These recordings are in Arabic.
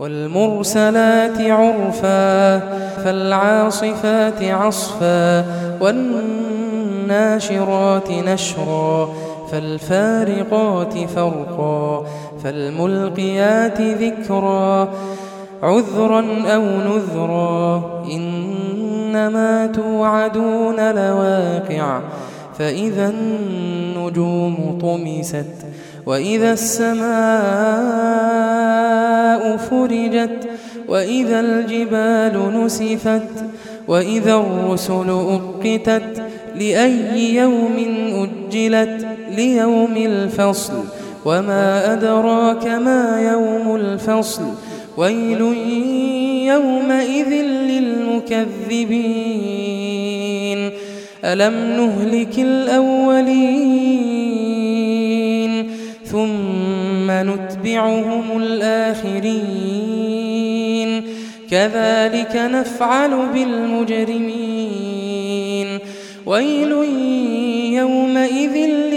والمرسلات عرفا فالعاصفات عصفا والناشرات نشرا فالفارقات فرقا فالملقيات ذكرا عذرا أو نذرا إنما توعدون لواقع فإذا النجوم طمست وإذا السماء فرجت وإذا الجبال نسفت وإذا الرسل أقتت لأي يوم أجلت ليوم الفصل وما أدراك ما يوم الفصل ويل يومئذ للمكذبين ألم نهلك الأولين ثم نتبعهم الآخرين كذلك نفعل بالمجرمين ويل يومئذ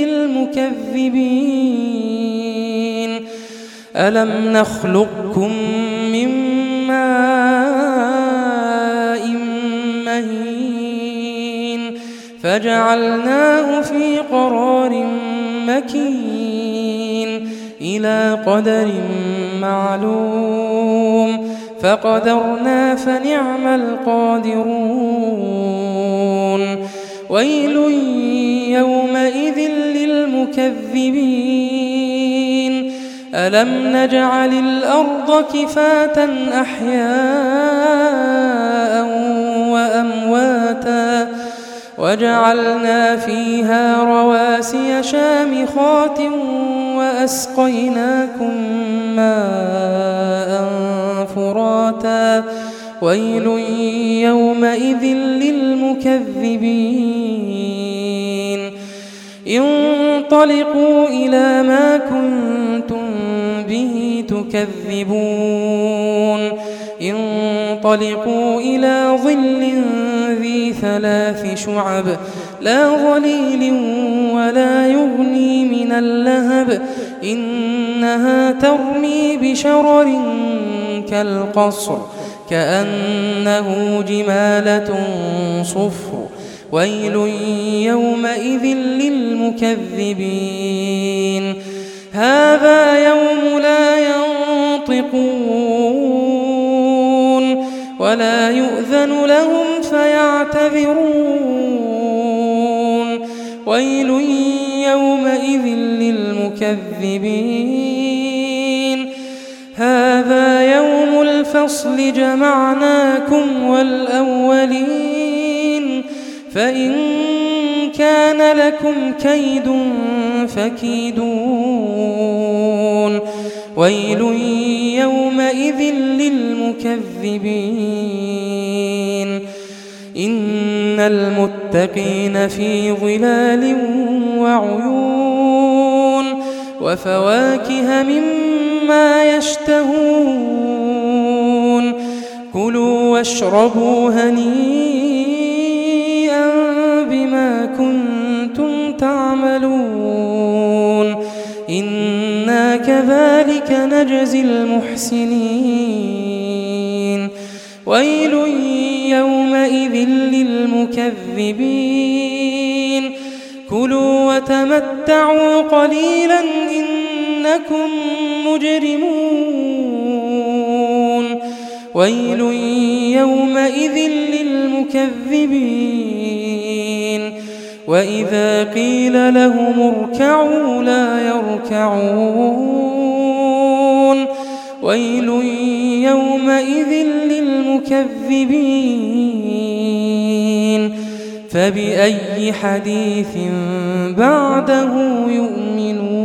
للمكذبين ألم نخلقكم من ماء مهين فجعلناه في قرار مكين إلى قدر معلوم فقدرنا فنعم القادرون ويل يومئذ للمكذبين ألم نجعل الأرض كفاة أحياء وأمواتا وجعلنا فيها رواسي شامخات وأسقيناكم ماء فراتا ويل يومئذ للمكذبين انطلقوا إلى ما كنتم به تكذبون انطلقوا إلى ظل ذي 3 شعب لا ظليل ولا يغني من اللهب إنها ترمي بشرر كالقصر كأنه جمالة صفر ويل يومئذ للمكذبين هذا يوم لا ينطقون ولا يؤذن لهم فيعتذرون ويل يومئذ للمكذبين هذا يوم الفصل جمعناكم والأولين فإن كان لكم كيد فكيدون ويل يومئذ للمكذبين إن المتقين في ظلال وعيون وفواكه مما يشتهون كلوا واشربوا هنيئا بما كنتم تعملون إنا كذلك نجزي المحسنين ويل يومئذ للمكذبين كلوا وتمتعوا قليلا إنكم مجرمون ويل يومئذ للمكذبين وإذا قيل لهم اركعوا لا يركعون ويل يومئذ للمكذبين فبأي حديث بعده يؤمنون